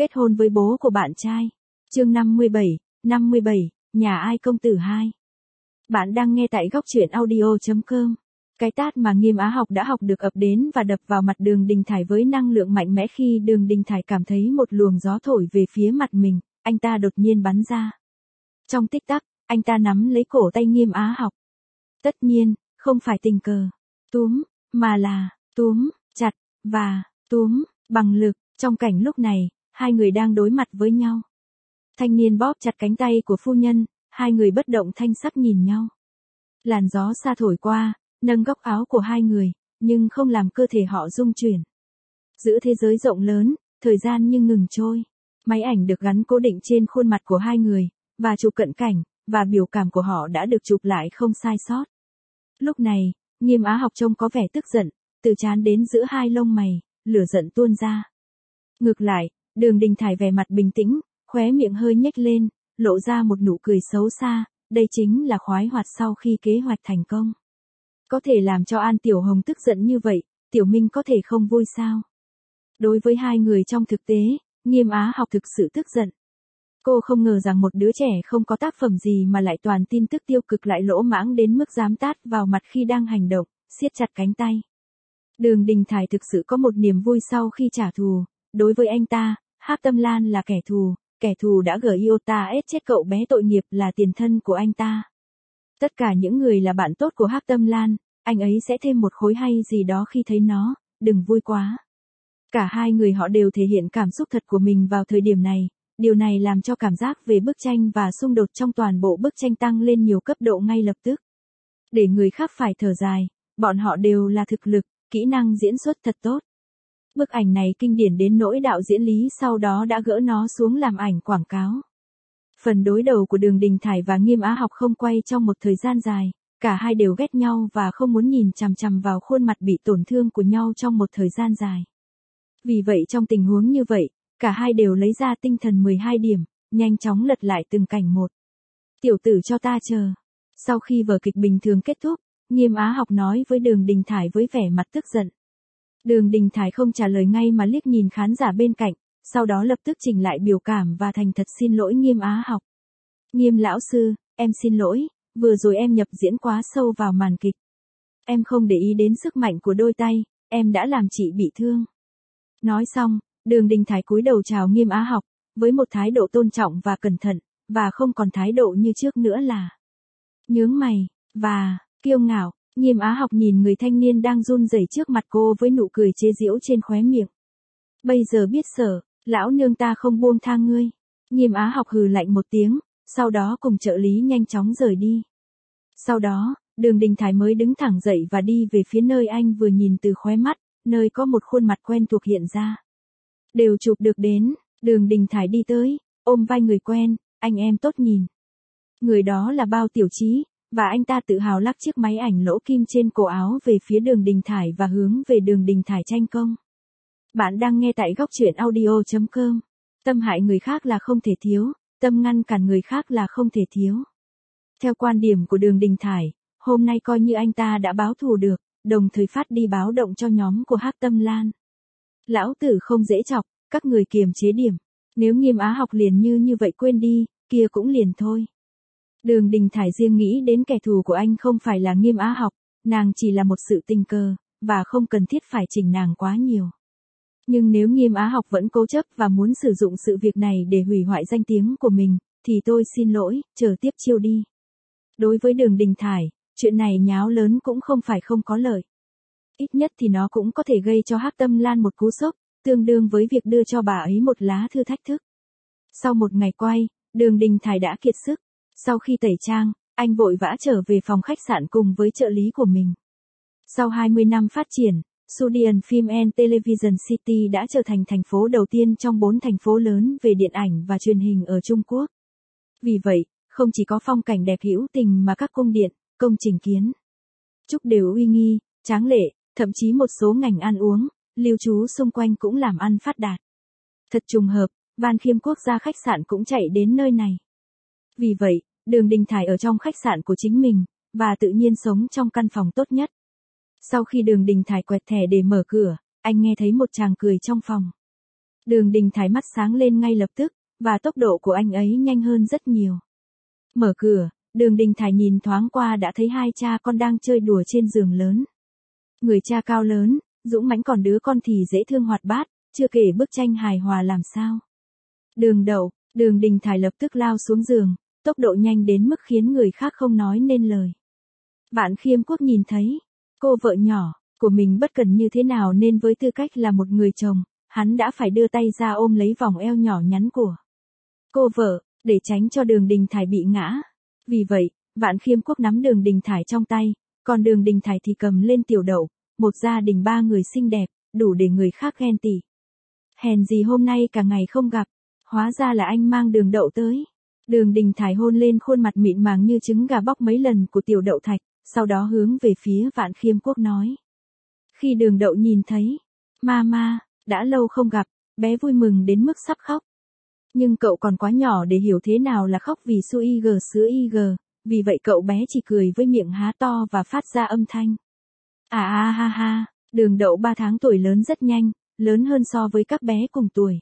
Kết hôn với bố của bạn trai. Chương 57, nhà ai công tử 2. Bạn đang nghe tại góc truyện audio.com. Cái tát mà Nghiêm Á Học đã học được ập đến và đập vào mặt Đường Đình Thải với năng lượng mạnh mẽ. Khi Đường Đình Thải cảm thấy một luồng gió thổi về phía mặt mình, anh ta đột nhiên bắn ra. Trong tích tắc, anh ta nắm lấy cổ tay Nghiêm Á Học. Tất nhiên, không phải tình cờ túm, mà là túm chặt và túm bằng lực. Trong cảnh lúc này, hai người đang đối mặt với nhau. Thanh niên bóp chặt cánh tay của phu nhân, hai người bất động thanh sắc nhìn nhau. Làn gió xa thổi qua, nâng góc áo của hai người, nhưng không làm cơ thể họ rung chuyển. Giữa thế giới rộng lớn, thời gian như ngừng trôi. Máy ảnh được gắn cố định trên khuôn mặt của hai người, và chụp cận cảnh, và biểu cảm của họ đã được chụp lại không sai sót. Lúc này, Nghiêm Á Học trông có vẻ tức giận, từ trán đến giữa hai lông mày, lửa giận tuôn ra. Ngược lại, Đường Đình Thải vẻ mặt bình tĩnh, khóe miệng hơi nhếch lên, lộ ra một nụ cười xấu xa, đây chính là khoái hoạt sau khi kế hoạch thành công. Có thể làm cho An Tiểu Hồng tức giận như vậy, Tiểu Minh có thể không vui sao? Đối với hai người trong thực tế, Nghiêm Á Học thực sự tức giận. Cô không ngờ rằng một đứa trẻ không có tác phẩm gì mà lại toàn tin tức tiêu cực lại lỗ mãng đến mức dám tát vào mặt khi đang hành động, siết chặt cánh tay. Đường Đình Thải thực sự có một niềm vui sau khi trả thù. Đối với anh ta, Hắc Tâm Lan là kẻ thù đã gửi iota ết chết cậu bé tội nghiệp là tiền thân của anh ta. Tất cả những người là bạn tốt của Hắc Tâm Lan, anh ấy sẽ thêm một khối hay gì đó khi thấy nó, đừng vui quá. Cả hai người họ đều thể hiện cảm xúc thật của mình vào thời điểm này, điều này làm cho cảm giác về bức tranh và xung đột trong toàn bộ bức tranh tăng lên nhiều cấp độ ngay lập tức. Để người khác phải thở dài, bọn họ đều là thực lực, kỹ năng diễn xuất thật tốt. Bức ảnh này kinh điển đến nỗi đạo diễn Lý sau đó đã gỡ nó xuống làm ảnh quảng cáo. Phần đối đầu của Đường Đình Thải và Nghiêm Á Học không quay trong một thời gian dài, cả hai đều ghét nhau và không muốn nhìn chằm chằm vào khuôn mặt bị tổn thương của nhau trong một thời gian dài. Vì vậy trong tình huống như vậy, cả hai đều lấy ra tinh thần 12 điểm, nhanh chóng lật lại từng cảnh một. Tiểu tử cho ta chờ. Sau khi vở kịch bình thường kết thúc, Nghiêm Á Học nói với Đường Đình Thải với vẻ mặt tức giận. Đường Đình Thải không trả lời ngay mà liếc nhìn khán giả bên cạnh, sau đó lập tức chỉnh lại biểu cảm và thành thật xin lỗi Nghiêm Á Học. Nghiêm lão sư, em xin lỗi, vừa rồi em nhập diễn quá sâu vào màn kịch. Em không để ý đến sức mạnh của đôi tay, em đã làm chị bị thương. Nói xong, Đường Đình Thải cúi đầu chào Nghiêm Á Học, với một thái độ tôn trọng và cẩn thận, và không còn thái độ như trước nữa là nhướng mày, và kiêu ngạo. Nghiêm Á Học nhìn người thanh niên đang run rẩy trước mặt cô với nụ cười chế giễu trên khóe miệng. Bây giờ biết sợ, lão nương ta không buông tha ngươi. Nghiêm Á Học hừ lạnh một tiếng, sau đó cùng trợ lý nhanh chóng rời đi. Sau đó, Đường Đình Thải mới đứng thẳng dậy và đi về phía nơi anh vừa nhìn từ khóe mắt, nơi có một khuôn mặt quen thuộc hiện ra. Đều chụp được đến, Đường Đình Thải đi tới, ôm vai người quen, anh em tốt nhìn. Người đó là Bao Tiểu Chí. Và anh ta tự hào lắc chiếc máy ảnh lỗ kim trên cổ áo về phía Đường Đình Thải và hướng về Đường Đình Thải tranh công. Bạn đang nghe tại góc truyện audio.com. Tâm hại người khác là không thể thiếu, tâm ngăn cản người khác là không thể thiếu. Theo quan điểm của Đường Đình Thải, hôm nay coi như anh ta đã báo thù được, đồng thời phát đi báo động cho nhóm của Hắc Tâm Lan. Lão tử không dễ chọc, các người kiềm chế điểm. Nếu Nghiêm Á Học liền như vậy quên đi, kia cũng liền thôi. Đường Đình Thải riêng nghĩ đến kẻ thù của anh không phải là Nghiêm Á Học, nàng chỉ là một sự tình cờ, và không cần thiết phải chỉnh nàng quá nhiều. Nhưng nếu Nghiêm Á Học vẫn cố chấp và muốn sử dụng sự việc này để hủy hoại danh tiếng của mình, thì tôi xin lỗi, chờ tiếp chiêu đi. Đối với Đường Đình Thải, chuyện này nháo lớn cũng không phải không có lợi. Ít nhất thì nó cũng có thể gây cho Hắc Tâm Lan một cú sốc, tương đương với việc đưa cho bà ấy một lá thư thách thức. Sau một ngày quay, Đường Đình Thải đã kiệt sức. Sau khi tẩy trang, anh vội vã trở về phòng khách sạn cùng với trợ lý của mình. Sau 20 năm phát triển, Sudian Film and Television City đã trở thành thành phố đầu tiên trong 4 thành phố lớn về điện ảnh và truyền hình ở Trung Quốc. Vì vậy, không chỉ có phong cảnh đẹp hữu tình mà các cung điện, công trình kiến trúc đều uy nghi, tráng lệ, thậm chí một số ngành ăn uống, lưu trú xung quanh cũng làm ăn phát đạt. Thật trùng hợp, Van Khiêm Quốc gia khách sạn cũng chạy đến nơi này. Vì vậy, Đường Đình Thải ở trong khách sạn của chính mình, và tự nhiên sống trong căn phòng tốt nhất. Sau khi Đường Đình Thải quẹt thẻ để mở cửa, anh nghe thấy một chàng cười trong phòng. Đường Đình Thải mắt sáng lên ngay lập tức, và tốc độ của anh ấy nhanh hơn rất nhiều. Mở cửa, Đường Đình Thải nhìn thoáng qua đã thấy hai cha con đang chơi đùa trên giường lớn. Người cha cao lớn, dũng mãnh, còn đứa con thì dễ thương hoạt bát, chưa kể bức tranh hài hòa làm sao. Đường Đậu, Đường Đình Thải lập tức lao xuống giường, tốc độ nhanh đến mức khiến người khác không nói nên lời. Vạn Khiêm Quốc nhìn thấy, cô vợ nhỏ của mình bất cần như thế nào nên với tư cách là một người chồng, hắn đã phải đưa tay ra ôm lấy vòng eo nhỏ nhắn của cô vợ, để tránh cho Đường Đình Thải bị ngã. Vì vậy, Vạn Khiêm Quốc nắm Đường Đình Thải trong tay, còn Đường Đình Thải thì cầm lên Tiểu Đậu, một gia đình ba người xinh đẹp, đủ để người khác ghen tị. Hèn gì hôm nay cả ngày không gặp, hóa ra là anh mang Đường Đậu tới. Đường Đình Thải hôn lên khuôn mặt mịn màng như trứng gà bóc mấy lần của Tiểu Đậu Thạch, sau đó hướng về phía Vạn Khiêm Quốc nói. Khi Đường Đậu nhìn thấy, Mama, đã lâu không gặp, bé vui mừng đến mức sắp khóc. Nhưng cậu còn quá nhỏ để hiểu thế nào là khóc vì su ig sữa ig, vì vậy cậu bé chỉ cười với miệng há to và phát ra âm thanh. Ha ha, Đường Đậu 3 tháng tuổi lớn rất nhanh, lớn hơn so với các bé cùng tuổi.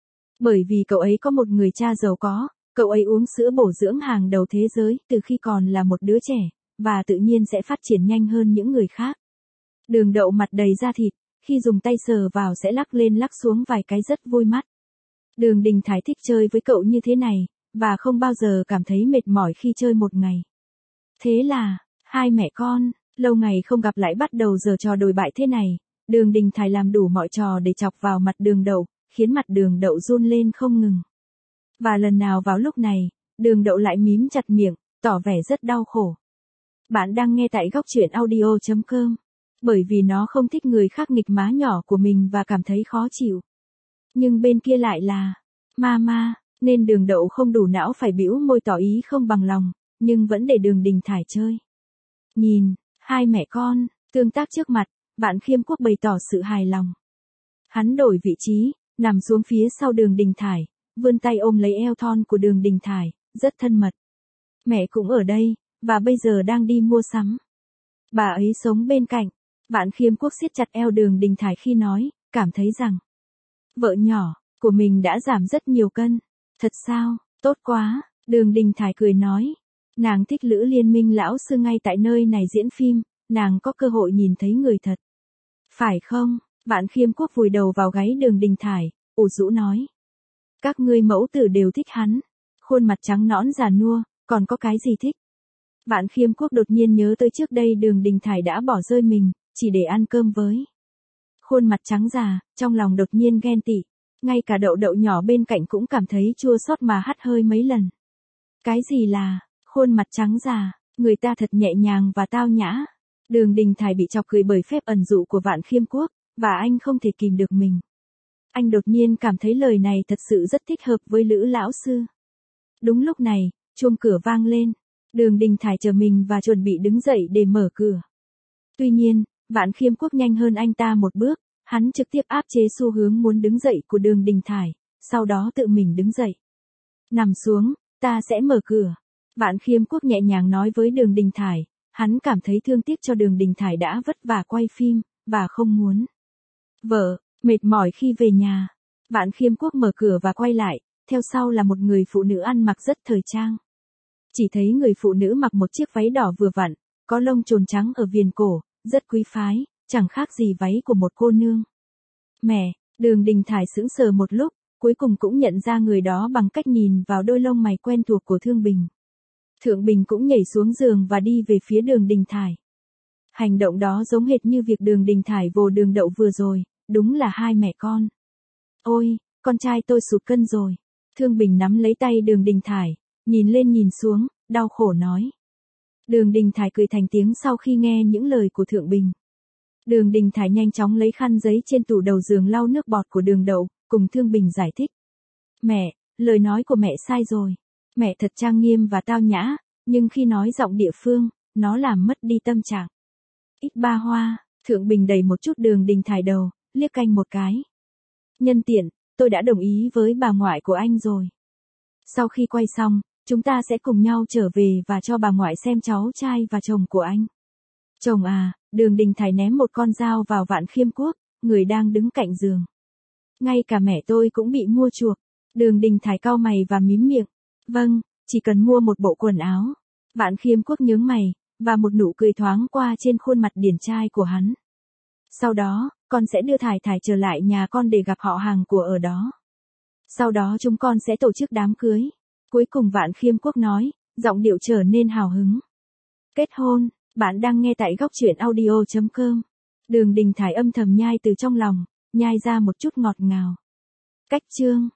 Bởi vì cậu ấy có một người cha giàu có, cậu ấy uống sữa bổ dưỡng hàng đầu thế giới từ khi còn là một đứa trẻ, và tự nhiên sẽ phát triển nhanh hơn những người khác. Đường Đậu mặt đầy da thịt, khi dùng tay sờ vào sẽ lắc lên lắc xuống vài cái rất vui mắt. Đường Đình Thải thích chơi với cậu như thế này, và không bao giờ cảm thấy mệt mỏi khi chơi một ngày. Thế là, hai mẹ con, lâu ngày không gặp lại bắt đầu giở trò đồi bại thế này. Đường Đình Thải làm đủ mọi trò để chọc vào mặt Đường Đậu, khiến mặt Đường Đậu run lên không ngừng. Và lần nào vào lúc này, Đường Đậu lại mím chặt miệng, tỏ vẻ rất đau khổ. Bạn đang nghe tại góc truyện audio.com. Bởi vì nó không thích người khác nghịch má nhỏ của mình và cảm thấy khó chịu. Nhưng bên kia lại là Mama, nên Đường Đậu không đủ não phải bĩu môi tỏ ý không bằng lòng, nhưng vẫn để Đường Đình Thải chơi. Nhìn, hai mẹ con, tương tác trước mặt, Vạn Khiêm Quốc bày tỏ sự hài lòng. Hắn đổi vị trí, nằm xuống phía sau Đường Đình Thải, vươn tay ôm lấy eo thon của Đường Đình Thải, rất thân mật. Mẹ cũng ở đây, và bây giờ đang đi mua sắm. Bà ấy sống bên cạnh. Vạn Khiêm Quốc siết chặt eo Đường Đình Thải khi nói, cảm thấy rằng vợ nhỏ của mình đã giảm rất nhiều cân. Thật sao, tốt quá, Đường Đình Thải cười nói. Nàng thích Lữ Liên Minh lão sư ngay tại nơi này diễn phim, nàng có cơ hội nhìn thấy người thật. Phải không? Vạn Khiêm Quốc vùi đầu vào gáy Đường Đình Thải, ủ rũ nói. Các ngươi mẫu tử đều thích hắn. Khuôn mặt trắng nõn già nua, còn có cái gì thích? Vạn Khiêm Quốc đột nhiên nhớ tới trước đây Đường Đình Thải đã bỏ rơi mình, chỉ để ăn cơm với. Khuôn mặt trắng già, trong lòng đột nhiên ghen tị. Ngay cả Đậu Đậu nhỏ bên cạnh cũng cảm thấy chua xót mà hắt hơi mấy lần. Cái gì là, khuôn mặt trắng già, người ta thật nhẹ nhàng và tao nhã. Đường Đình Thải bị chọc cười bởi phép ẩn dụ của Vạn Khiêm Quốc, và anh không thể kìm được mình. Anh đột nhiên cảm thấy lời này thật sự rất thích hợp với Lữ lão sư. Đúng lúc này, chuông cửa vang lên. Đường Đình Thải chờ mình và chuẩn bị đứng dậy để mở cửa. Tuy nhiên, Vạn Khiêm Quốc nhanh hơn anh ta một bước, hắn trực tiếp áp chế xu hướng muốn đứng dậy của Đường Đình Thải, sau đó tự mình đứng dậy. Nằm xuống, ta sẽ mở cửa. Vạn Khiêm Quốc nhẹ nhàng nói với Đường Đình Thải, hắn cảm thấy thương tiếc cho Đường Đình Thải đã vất vả quay phim, và không muốn vợ mệt mỏi khi về nhà. Vạn Khiêm Quốc mở cửa và quay lại, theo sau là một người phụ nữ ăn mặc rất thời trang. Chỉ thấy người phụ nữ mặc một chiếc váy đỏ vừa vặn, có lông chồn trắng ở viền cổ, rất quý phái, chẳng khác gì váy của một cô nương. Mẹ, Đường Đình Thải sững sờ một lúc, cuối cùng cũng nhận ra người đó bằng cách nhìn vào đôi lông mày quen thuộc của Thương Bình. Thượng Bình cũng nhảy xuống giường và đi về phía Đường Đình Thải. Hành động đó giống hệt như việc Đường Đình Thải vồ Đường Đậu vừa rồi, đúng là hai mẹ con. Ôi, con trai tôi sụt cân rồi. Thương Bình nắm lấy tay Đường Đình Thải, nhìn lên nhìn xuống, đau khổ nói. Đường Đình Thải cười thành tiếng sau khi nghe những lời của Thượng Bình. Đường Đình Thải nhanh chóng lấy khăn giấy trên tủ đầu giường lau nước bọt của Đường Đậu, cùng Thương Bình giải thích. Mẹ, lời nói của mẹ sai rồi. Mẹ thật trang nghiêm và tao nhã, nhưng khi nói giọng địa phương, nó làm mất đi tâm trạng. Ít ba hoa, Thượng Bình đẩy một chút Đường Đình Thải đầu, liếc canh một cái. Nhân tiện, tôi đã đồng ý với bà ngoại của anh rồi. Sau khi quay xong, chúng ta sẽ cùng nhau trở về và cho bà ngoại xem cháu trai và chồng của anh. Chồng à, Đường Đình Thải ném một con dao vào Vạn Khiêm Quốc, người đang đứng cạnh giường. Ngay cả mẹ tôi cũng bị mua chuộc. Đường Đình Thải cau mày và mím miệng. Vâng, chỉ cần mua một bộ quần áo. Vạn Khiêm Quốc nhướng mày, và một nụ cười thoáng qua trên khuôn mặt điển trai của hắn. Sau đó, con sẽ đưa Thải Thải trở lại nhà con để gặp họ hàng của ở đó. Sau đó chúng con sẽ tổ chức đám cưới. Cuối cùng Vạn Khiêm Quốc nói, giọng điệu trở nên hào hứng. Kết hôn, bạn đang nghe tại góc truyện audio.com. Đường Đình Thải âm thầm nhai từ trong lòng, nhai ra một chút ngọt ngào. Cách chương